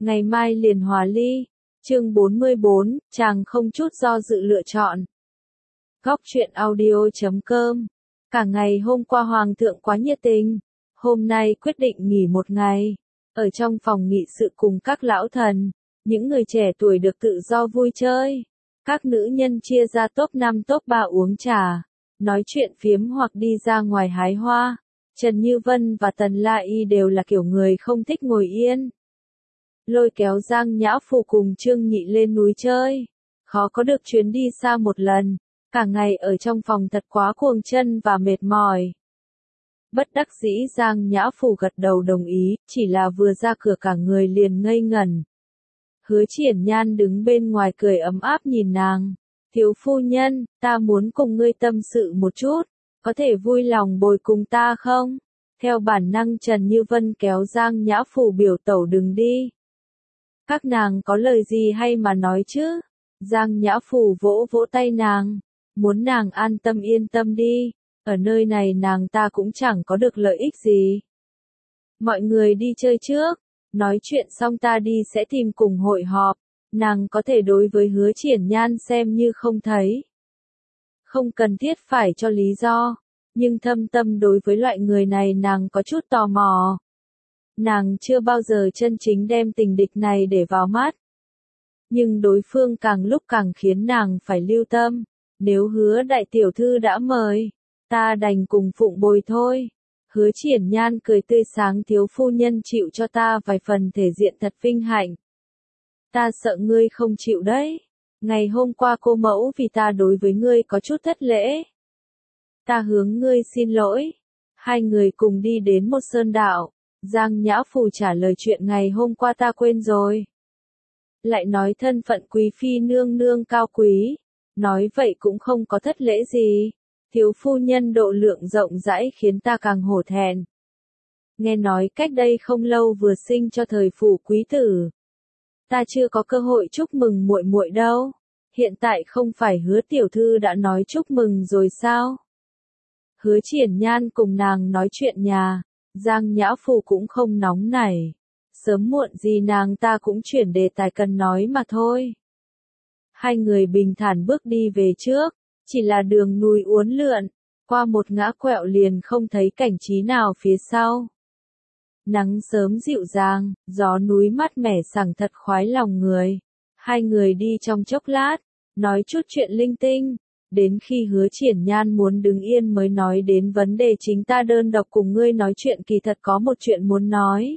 ngày mai liền hòa ly. Chương 44, chàng không chút do dự lựa chọn. Góc truyện audio.com. Cả ngày hôm qua hoàng thượng quá nhiệt tình, hôm nay quyết định nghỉ một ngày. Ở trong phòng nghị sự cùng các lão thần, những người trẻ tuổi được tự do vui chơi. Các nữ nhân chia ra top 5 top 3 uống trà, nói chuyện phiếm hoặc đi ra ngoài hái hoa. Trần Như Vân và Tần La Y đều là kiểu người không thích ngồi yên. Lôi kéo Giang Nhã Phù cùng Trương Nhị lên núi chơi. Khó có được chuyến đi xa một lần, cả ngày ở trong phòng thật quá cuồng chân và mệt mỏi. Bất đắc dĩ Giang Nhã Phù gật đầu đồng ý, chỉ là vừa ra cửa cả người liền ngây ngẩn. Hứa Triển Nhan đứng bên ngoài cười ấm áp nhìn nàng. Thiếu phu nhân, ta muốn cùng ngươi tâm sự một chút, có thể vui lòng bồi cùng ta không? Theo bản năng Trần Như Vân kéo Giang Nhã Phù biểu tẩu đừng đi. Các nàng có lời gì hay mà nói chứ? Giang Nhã Phù vỗ vỗ tay nàng, muốn nàng an tâm yên tâm đi, ở nơi này nàng ta cũng chẳng có được lợi ích gì. Mọi người đi chơi trước, nói chuyện xong ta đi sẽ tìm cùng hội họp, nàng có thể đối với Hứa Triển Nhan xem như không thấy. Không cần thiết phải cho lý do, nhưng thâm tâm đối với loại người này nàng có chút tò mò. Nàng chưa bao giờ chân chính đem tình địch này để vào mắt. Nhưng đối phương càng lúc càng khiến nàng phải lưu tâm. Nếu Hứa đại tiểu thư đã mời, ta đành cùng phụng bồi thôi. Hứa Triển Nhan cười tươi sáng thiếu phu nhân chịu cho ta vài phần thể diện thật vinh hạnh. Ta sợ ngươi không chịu đấy. Ngày hôm qua cô mẫu vì ta đối với ngươi có chút thất lễ. Ta hướng ngươi xin lỗi. Hai người cùng đi đến một sơn đạo. Giang Nhã Phù trả lời chuyện ngày hôm qua ta quên rồi. Lại nói thân phận quý phi nương nương cao quý. Nói vậy cũng không có thất lễ gì. Thiếu phu nhân độ lượng rộng rãi khiến ta càng hổ thẹn. Nghe nói cách đây không lâu vừa sinh cho thời phủ quý tử. Ta chưa có cơ hội chúc mừng muội muội đâu. Hiện tại không phải Hứa tiểu thư đã nói chúc mừng rồi sao? Hứa Triển Nhan cùng nàng nói chuyện nhà. Giang Nhã Phù cũng không nóng nảy. Sớm muộn gì nàng ta cũng chuyển đề tài cần nói mà thôi. Hai người bình thản bước đi về trước. Chỉ là đường núi uốn lượn. Qua một ngã quẹo liền không thấy cảnh trí nào phía sau. Nắng sớm dịu dàng, gió núi mát mẻ sảng thật khoái lòng người. Hai người đi trong chốc lát, nói chút chuyện linh tinh. Đến khi Hứa Triển Nhan muốn đứng yên mới nói đến vấn đề chính ta đơn độc cùng ngươi nói chuyện kỳ thật có một chuyện muốn nói.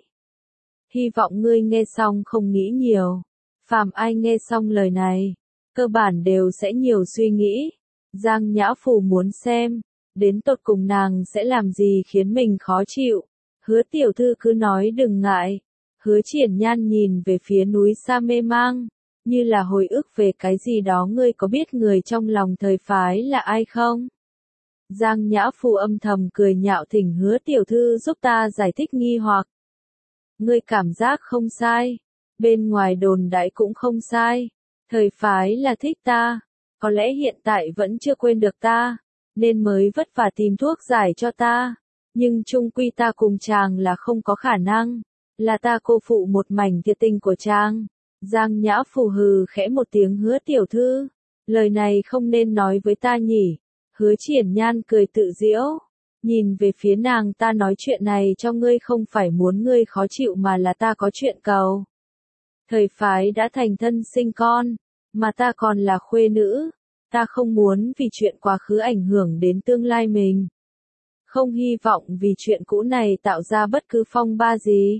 Hy vọng ngươi nghe xong không nghĩ nhiều. Phàm ai nghe xong lời này, cơ bản đều sẽ nhiều suy nghĩ. Giang Nhã Phù muốn xem, đến tột cùng nàng sẽ làm gì khiến mình khó chịu. Hứa tiểu thư cứ nói đừng ngại. Hứa Triển Nhan nhìn về phía núi xa mê mang, như là hồi ức về cái gì đó ngươi có biết người trong lòng thời phái là ai không? Giang Nhã Phù âm thầm cười nhạo thỉnh Hứa tiểu thư giúp ta giải thích nghi hoặc. Ngươi cảm giác không sai, bên ngoài đồn đãi cũng không sai, thời phái là thích ta, có lẽ hiện tại vẫn chưa quên được ta, nên mới vất vả tìm thuốc giải cho ta. Nhưng chung quy ta cùng chàng là không có khả năng, là ta cô phụ một mảnh thiệt tình của chàng. Giang Nhã Phù hừ khẽ một tiếng Hứa tiểu thư, lời này không nên nói với ta nhỉ. Hứa Triển Nhan cười tự giễu, nhìn về phía nàng ta nói chuyện này cho ngươi không phải muốn ngươi khó chịu mà là ta có chuyện cầu. Thời phái đã thành thân sinh con, mà ta còn là khuê nữ, ta không muốn vì chuyện quá khứ ảnh hưởng đến tương lai mình. Không hy vọng vì chuyện cũ này tạo ra bất cứ phong ba gì.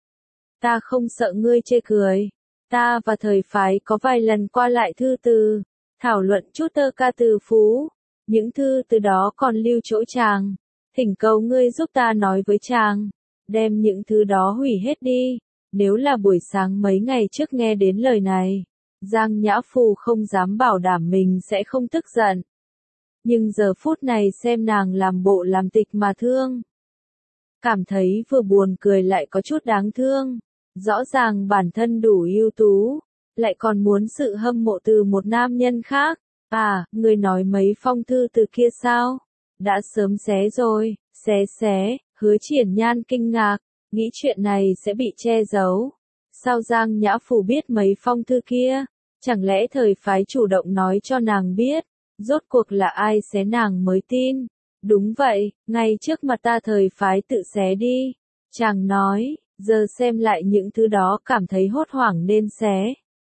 Ta không sợ ngươi chê cười. Ta và thời phái có vài lần qua lại thư từ, thảo luận chút tơ ca từ phú. Những thư từ đó còn lưu chỗ chàng. Thỉnh cầu ngươi giúp ta nói với chàng. Đem những thứ đó hủy hết đi. Nếu là buổi sáng mấy ngày trước nghe đến lời này, Giang Nhã Phù không dám bảo đảm mình sẽ không tức giận. Nhưng giờ phút này xem nàng làm bộ làm tịch mà thương. Cảm thấy vừa buồn cười lại có chút đáng thương. Rõ ràng bản thân đủ ưu tú, lại còn muốn sự hâm mộ từ một nam nhân khác. À, người nói mấy phong thư từ kia sao? Đã sớm xé rồi, xé. Hứa Triển Nhan kinh ngạc, nghĩ chuyện này sẽ bị che giấu. Sao Giang Nhã Phù biết mấy phong thư kia? Chẳng lẽ thời phái chủ động nói cho nàng biết? Rốt cuộc là ai xé nàng mới tin? Đúng vậy, ngay trước mặt ta thời phái tự xé đi. Chàng nói, giờ xem lại những thứ đó cảm thấy hốt hoảng nên xé.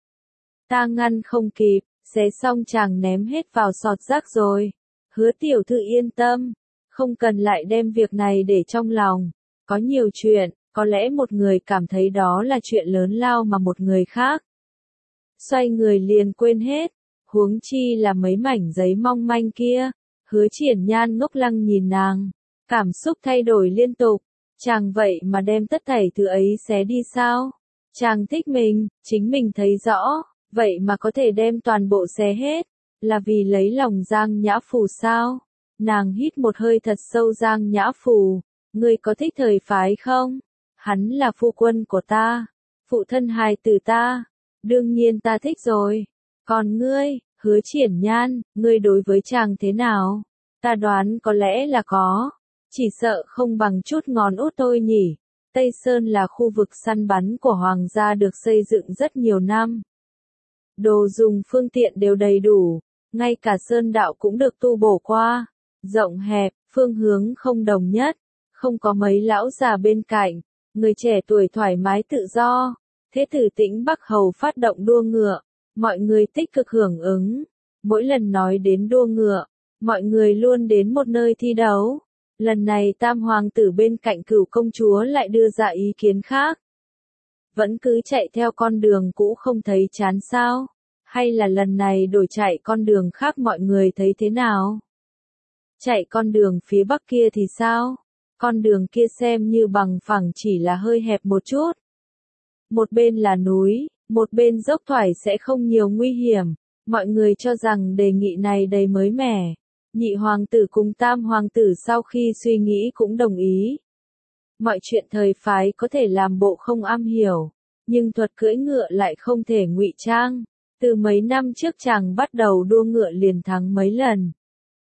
Ta ngăn không kịp, xé xong chàng ném hết vào sọt rác rồi. Hứa tiểu thư yên tâm, không cần lại đem việc này để trong lòng. Có nhiều chuyện, có lẽ một người cảm thấy đó là chuyện lớn lao mà một người khác xoay người liền quên hết, huống chi là mấy mảnh giấy mong manh kia. Hứa Triển Nhan ngốc lăng nhìn nàng, cảm xúc thay đổi liên tục. Chàng vậy mà đem tất thảy thứ ấy xé đi sao? Chàng thích mình, chính mình thấy rõ, vậy mà có thể đem toàn bộ xé hết, là vì lấy lòng Giang Nhã Phù sao? Nàng hít một hơi thật sâu. Giang Nhã Phù, ngươi có thích thời phái không? Hắn là phu quân của ta, phụ thân hài tử ta, đương nhiên ta thích rồi. Còn ngươi, Hứa Triển Nhan, ngươi đối với chàng thế nào? Ta đoán có lẽ là có, chỉ sợ không bằng chút ngón út thôi nhỉ. Tây Sơn là khu vực săn bắn của hoàng gia được xây dựng rất nhiều năm. Đồ dùng phương tiện đều đầy đủ, ngay cả sơn đạo cũng được tu bổ qua. Rộng hẹp, phương hướng không đồng nhất, không có mấy lão già bên cạnh, người trẻ tuổi thoải mái tự do. Thế tử Tĩnh Bắc Hầu phát động đua ngựa, mọi người tích cực hưởng ứng. Mỗi lần nói đến đua ngựa, mọi người luôn đến một nơi thi đấu. Lần này Tam Hoàng tử bên cạnh Cửu công chúa lại đưa ra ý kiến khác. Vẫn cứ chạy theo con đường cũ không thấy chán sao? Hay là lần này đổi chạy con đường khác mọi người thấy thế nào? Chạy con đường phía bắc kia thì sao? Con đường kia xem như bằng phẳng chỉ là hơi hẹp một chút. Một bên là núi, một bên dốc thoải sẽ không nhiều nguy hiểm. Mọi người cho rằng đề nghị này đầy mới mẻ. Nhị hoàng tử cùng tam hoàng tử sau khi suy nghĩ cũng đồng ý. Mọi chuyện thời phái có thể làm bộ không am hiểu, nhưng thuật cưỡi ngựa lại không thể ngụy trang. Từ mấy năm trước chàng bắt đầu đua ngựa liền thắng mấy lần.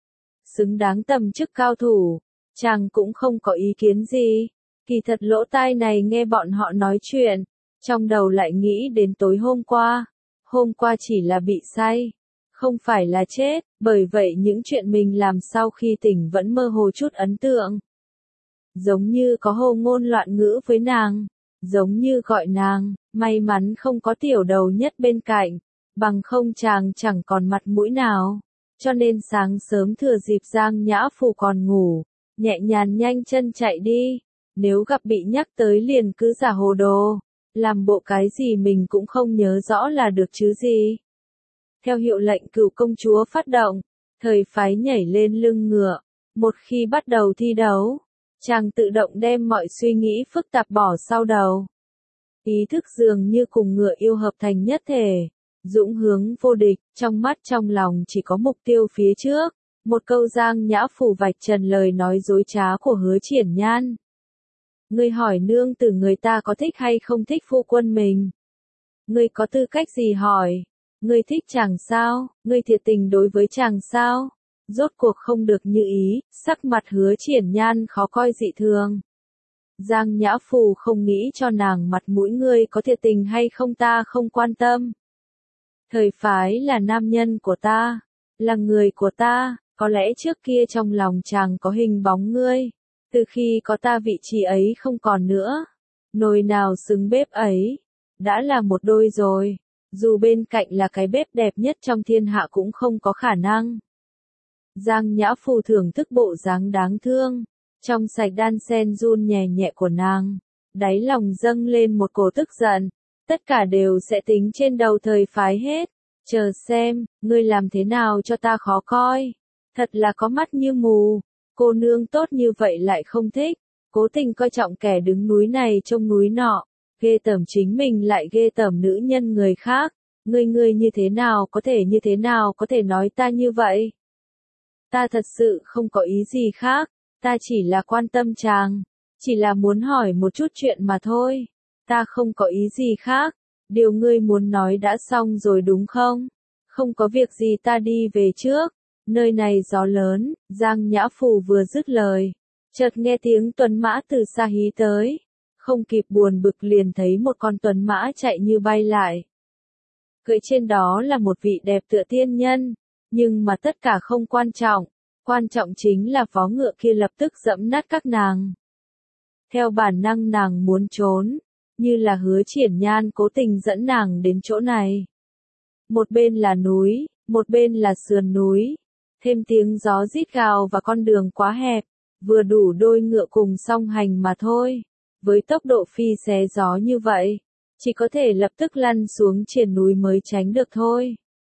Xứng đáng tầm chức cao thủ, chàng cũng không có ý kiến gì. Kỳ thật lỗ tai này nghe bọn họ nói chuyện, trong đầu lại nghĩ đến tối hôm qua. Hôm qua chỉ là bị say, không phải là chết, bởi vậy những chuyện mình làm sau khi tỉnh vẫn mơ hồ chút ấn tượng. Giống như có hồ ngôn loạn ngữ với nàng, giống như gọi nàng, may mắn không có tiểu đầu nhất bên cạnh, bằng không chàng chẳng còn mặt mũi nào. Cho nên sáng sớm thừa dịp Giang Nhã Phù còn ngủ, nhẹ nhàng nhanh chân chạy đi, nếu gặp bị nhắc tới liền cứ giả hồ đồ, làm bộ cái gì mình cũng không nhớ rõ là được chứ gì. Theo hiệu lệnh Cửu công chúa phát động, thời phái nhảy lên lưng ngựa, một khi bắt đầu thi đấu, chàng tự động đem mọi suy nghĩ phức tạp bỏ sau đầu. Ý thức dường như cùng ngựa yêu hợp thành nhất thể, dũng hướng vô địch, trong mắt trong lòng chỉ có mục tiêu phía trước. Một câu Giang Nhã Phù vạch trần lời nói dối trá của Hứa Triển Nhan. Ngươi hỏi nương tử người ta có thích hay không thích phu quân mình? Ngươi có tư cách gì hỏi? Ngươi thích chàng sao? Ngươi thiệt tình đối với chàng sao? Rốt cuộc không được như ý, sắc mặt Hứa Triển Nhan khó coi dị thường. Giang Nhã Phù không nghĩ cho nàng mặt mũi, ngươi có thiệt tình hay không ta không quan tâm. Thời phái là nam nhân của ta, là người của ta, có lẽ trước kia trong lòng chàng có hình bóng ngươi. Từ khi có ta vị trí ấy không còn nữa. Nồi nào xứng bếp ấy, đã là một đôi rồi. Dù bên cạnh là cái bếp đẹp nhất trong thiên hạ cũng không có khả năng. Giang Nhã Phù thưởng thức bộ dáng đáng thương, trong sạch đan sen run nhẹ nhẹ của nàng. Đáy lòng dâng lên một cổ tức giận. Tất cả đều sẽ tính trên đầu thời phái hết. Chờ xem, ngươi làm thế nào cho ta khó coi. Thật là có mắt như mù. Cô nương tốt như vậy lại không thích. Cố tình coi trọng kẻ đứng núi này trông núi nọ. Ghê tởm chính mình lại ghê tởm nữ nhân người khác. Ngươi như thế nào có thể nói ta như vậy? Ta thật sự không có ý gì khác. Ta chỉ là quan tâm chàng. Chỉ là muốn hỏi một chút chuyện mà thôi. Ta không có ý gì khác. Điều ngươi muốn nói đã xong rồi đúng không? Không có việc gì ta đi về trước. Nơi này gió lớn. Giang Nhã Phù vừa dứt lời, chợt nghe tiếng tuấn mã từ xa hí tới. không kịp buồn bực liền thấy một con tuấn mã chạy như bay lại. Cưỡi trên đó là một vị đẹp tựa tiên nhân, nhưng mà tất cả không quan trọng chính là vó ngựa kia lập tức dẫm nát các nàng. Theo bản năng nàng muốn trốn, như là Hứa Triển Nhan cố tình dẫn nàng đến chỗ này. Một bên là núi, một bên là sườn núi, thêm tiếng gió rít gào và con đường quá hẹp, vừa đủ đôi ngựa cùng song hành mà thôi. Với tốc độ phi xé gió như vậy, chỉ có thể lập tức lăn xuống triển núi mới tránh được thôi.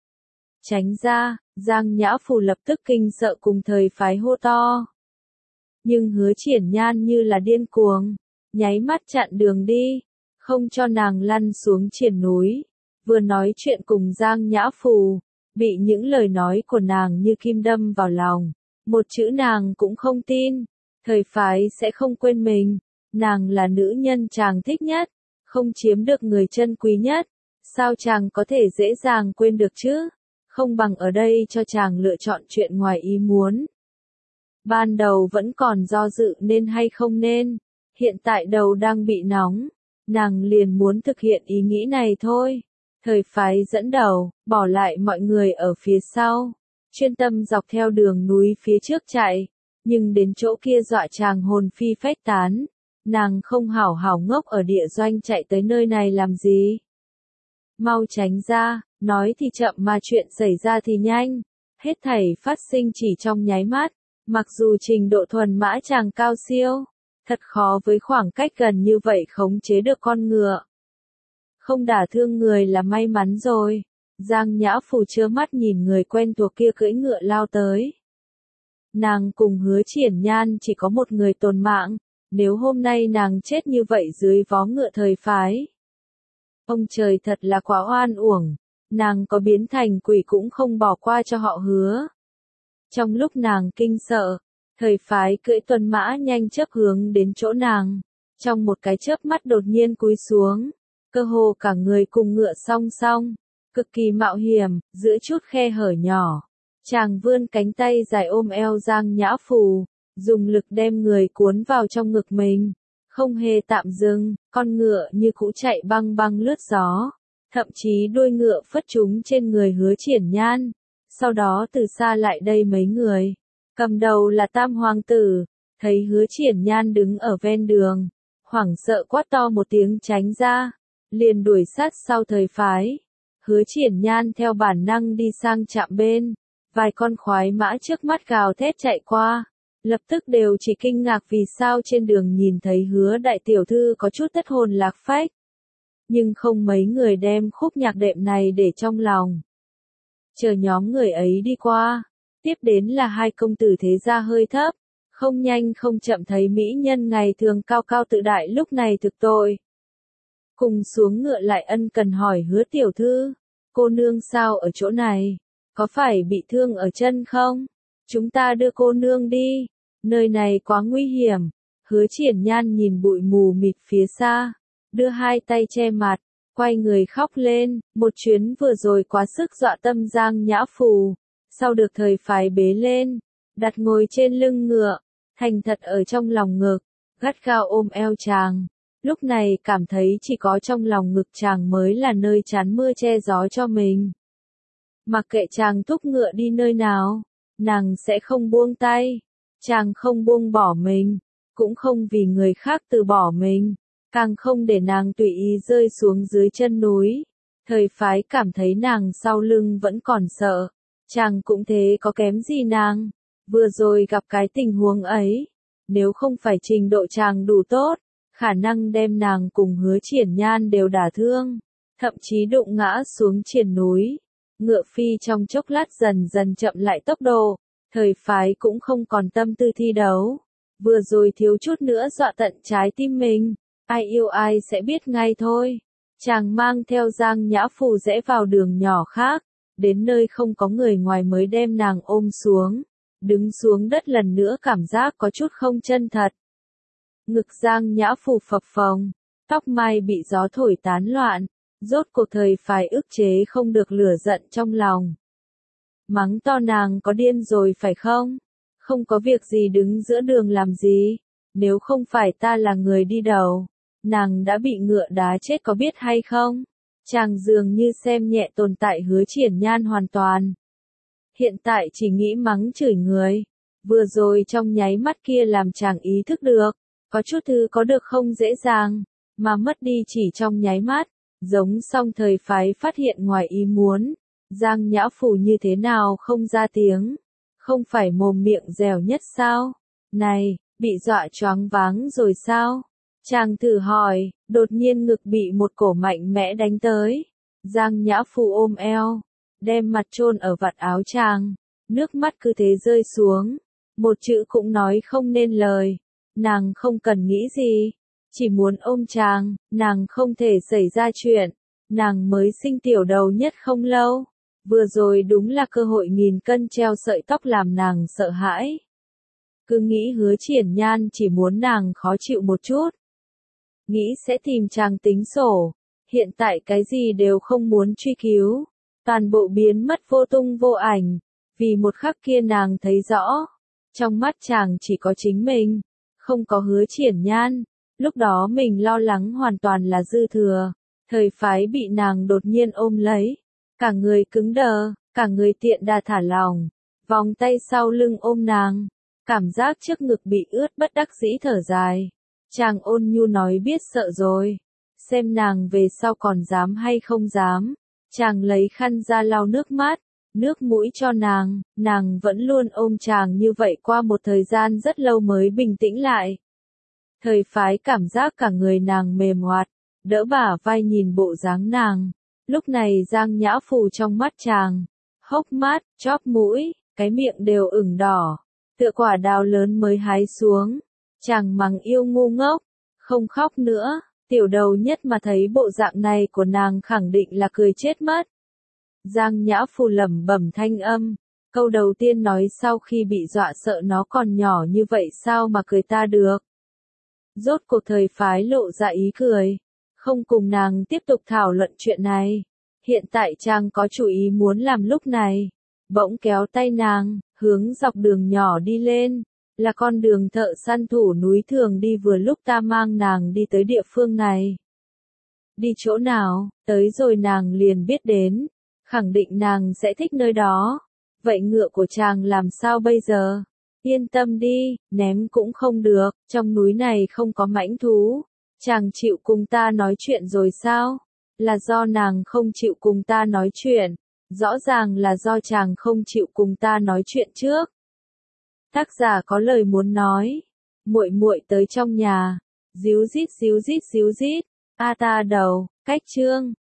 Tránh ra, Giang Nhã Phù lập tức kinh sợ cùng thời phái hô to. Nhưng Hứa Triển Nhan như là điên cuồng, nháy mắt chặn đường đi, không cho nàng lăn xuống triển núi. Vừa nói chuyện cùng Giang Nhã Phù, bị những lời nói của nàng như kim đâm vào lòng. Một chữ nàng cũng không tin, thời phái sẽ không quên mình, nàng là nữ nhân chàng thích nhất, không chiếm được người chân quý nhất, sao chàng có thể dễ dàng quên được chứ? Không bằng ở đây cho chàng lựa chọn chuyện ngoài ý muốn. Ban đầu vẫn còn do dự nên hay không nên, hiện tại đầu đang bị nóng, nàng liền muốn thực hiện ý nghĩ này thôi. Thời phái dẫn đầu, bỏ lại mọi người ở phía sau, chuyên tâm dọc theo đường núi phía trước chạy, nhưng đến chỗ kia dọa chàng hồn phi phách tán, nàng không hảo hảo ngốc ở địa doanh chạy tới nơi này làm gì. Mau tránh ra, nói thì chậm mà chuyện xảy ra thì nhanh, hết thảy phát sinh chỉ trong nháy mắt, mặc dù trình độ thuần mã chàng cao siêu, thật khó với khoảng cách gần như vậy khống chế được con ngựa. Không đả thương người là may mắn rồi. Giang Nhã Phù trơ mắt nhìn người quen thuộc kia cưỡi ngựa lao tới. Nàng cùng Hứa Triển Nhan chỉ có một người tồn mạng, nếu hôm nay nàng chết như vậy dưới vó ngựa thời phái. Ông trời thật là quá oan uổng, nàng có biến thành quỷ cũng không bỏ qua cho họ Hứa. Trong lúc nàng kinh sợ, thời phái cưỡi tuần mã nhanh chớp hướng đến chỗ nàng, trong một cái chớp mắt đột nhiên cúi xuống, cơ hồ cả người cùng ngựa song song, cực kỳ mạo hiểm, giữa chút khe hở nhỏ. Chàng vươn cánh tay dài ôm eo Giang Nhã Phù, dùng lực đem người cuốn vào trong ngực mình, không hề tạm dừng, con ngựa như cũ chạy băng băng lướt gió, thậm chí đuôi ngựa phất trúng trên người Hứa Triển Nhan. Sau đó từ xa lại đây mấy người, cầm đầu là Tam Hoàng tử, thấy Hứa Triển Nhan đứng ở ven đường, hoảng sợ quát to một tiếng tránh ra, liền đuổi sát sau thời phái. Hứa Triển Nhan theo bản năng đi sang chạm bên, vài con khoái mã trước mắt gào thét chạy qua, lập tức đều chỉ kinh ngạc vì sao trên đường nhìn thấy Hứa đại tiểu thư có chút thất hồn lạc phách. Nhưng không mấy người đem khúc nhạc đệm này để trong lòng. Chờ nhóm người ấy đi qua, tiếp đến là hai công tử thế gia hơi thấp, không nhanh không chậm thấy mỹ nhân ngày thường cao cao tự đại lúc này thực tội. Cùng xuống ngựa lại ân cần hỏi Hứa tiểu thư, cô nương sao ở chỗ này, có phải bị thương ở chân không? Chúng ta đưa cô nương đi, nơi này quá nguy hiểm. Hứa Triển Nhan nhìn bụi mù mịt phía xa, đưa hai tay che mặt, quay người khóc lên, một chuyến vừa rồi quá sức dọa tâm Giang Nhã Phù, sau được thời phái bế lên, đặt ngồi trên lưng ngựa, thành thật ở trong lòng ngực, gắt gao ôm eo chàng. Lúc này cảm thấy chỉ có trong lòng ngực chàng mới là nơi chắn mưa che gió cho mình. Mặc kệ chàng thúc ngựa đi nơi nào, nàng sẽ không buông tay, chàng không buông bỏ mình, cũng không vì người khác từ bỏ mình, càng không để nàng tùy ý rơi xuống dưới chân núi. Thời phái cảm thấy nàng sau lưng vẫn còn sợ, chàng cũng thế có kém gì nàng, vừa rồi gặp cái tình huống ấy, nếu không phải trình độ chàng đủ tốt, khả năng đem nàng cùng Hứa Triển Nhan đều đả thương, thậm chí đụng ngã xuống triển núi. Ngựa phi trong chốc lát dần dần chậm lại tốc độ, thời phái cũng không còn tâm tư thi đấu. Vừa rồi thiếu chút nữa dọa tận trái tim mình, ai yêu ai sẽ biết ngay thôi. Chàng mang theo Giang Nhã Phù rẽ vào đường nhỏ khác, đến nơi không có người ngoài mới đem nàng ôm xuống. Đứng xuống đất lần nữa cảm giác có chút không chân thật. Ngực Giang Nhã Phù phập phồng, tóc mai bị gió thổi tán loạn, rốt cuộc thời phái ức chế không được lửa giận trong lòng. Mắng to nàng có điên rồi phải không? Không có việc gì đứng giữa đường làm gì, nếu không phải ta là người đi đầu, nàng đã bị ngựa đá chết có biết hay không? Chàng dường như xem nhẹ tồn tại Hứa Triển Nhan hoàn toàn. Hiện tại chỉ nghĩ mắng chửi người. Vừa rồi trong nháy mắt kia làm chàng ý thức được, có chút thứ có được không dễ dàng, mà mất đi chỉ trong nháy mắt, giống song thời phái phát hiện ngoài ý muốn. Giang Nhã Phù như thế nào không ra tiếng, không phải mồm miệng dẻo nhất sao? Này, bị dọa choáng váng rồi sao? Chàng thử hỏi, đột nhiên ngực bị một cổ mạnh mẽ đánh tới. Giang Nhã Phù ôm eo, đem mặt chôn ở vạt áo chàng, nước mắt cứ thế rơi xuống, một chữ cũng nói không nên lời. Nàng không cần nghĩ gì, chỉ muốn ôm chàng, nàng không thể xảy ra chuyện. Nàng mới sinh tiểu đầu nhất không lâu, vừa rồi đúng là cơ hội nghìn cân treo sợi tóc làm nàng sợ hãi. Cứ nghĩ Hứa Triển Nhan chỉ muốn nàng khó chịu một chút, nghĩ sẽ tìm chàng tính sổ, hiện tại cái gì đều không muốn truy cứu, toàn bộ biến mất vô tung vô ảnh, vì một khắc kia nàng thấy rõ, trong mắt chàng chỉ có chính mình, không có Hứa Triển Nhan, lúc đó mình lo lắng hoàn toàn là dư thừa, thời phái bị nàng đột nhiên ôm lấy, cả người cứng đờ, cả người tiện đà thả lỏng, vòng tay sau lưng ôm nàng, cảm giác trước ngực bị ướt bất đắc dĩ thở dài. Chàng ôn nhu nói biết sợ rồi, xem nàng về sau còn dám hay không dám. Chàng lấy khăn ra lau nước mắt, nước mũi cho nàng vẫn luôn ôm chàng như vậy qua một thời gian rất lâu mới bình tĩnh lại. Thời phái cảm giác cả người nàng mềm hoạt, đỡ bả vai nhìn bộ dáng nàng. Lúc này Giang Nhã Phù trong mắt chàng, hốc mắt, chóp mũi, cái miệng đều ửng đỏ, tựa quả đào lớn mới hái xuống. Chàng mắng yêu ngu ngốc, không khóc nữa, tiểu đầu nhất mà thấy bộ dạng này của nàng khẳng định là cười chết mất. Giang Nhã Phù lẩm bẩm thanh âm, câu đầu tiên nói sau khi bị dọa sợ nó còn nhỏ như vậy sao mà cười ta được. Rốt cuộc thời phái lộ ra ý cười, không cùng nàng tiếp tục thảo luận chuyện này. Hiện tại chàng có chủ ý muốn làm lúc này, bỗng kéo tay nàng, hướng dọc đường nhỏ đi lên. Là con đường thợ săn thủ núi thường đi vừa lúc ta mang nàng đi tới địa phương này. Đi chỗ nào, tới rồi nàng liền biết đến, khẳng định nàng sẽ thích nơi đó. Vậy ngựa của chàng làm sao bây giờ? Yên tâm đi, ném cũng không được, trong núi này không có mãnh thú. Chàng chịu cùng ta nói chuyện rồi sao? Là do nàng không chịu cùng ta nói chuyện, rõ ràng là do chàng không chịu cùng ta nói chuyện trước. Tác giả có lời muốn nói. Muội muội tới trong nhà, díu dít díu dít díu dít. A ta đầu, cách chương.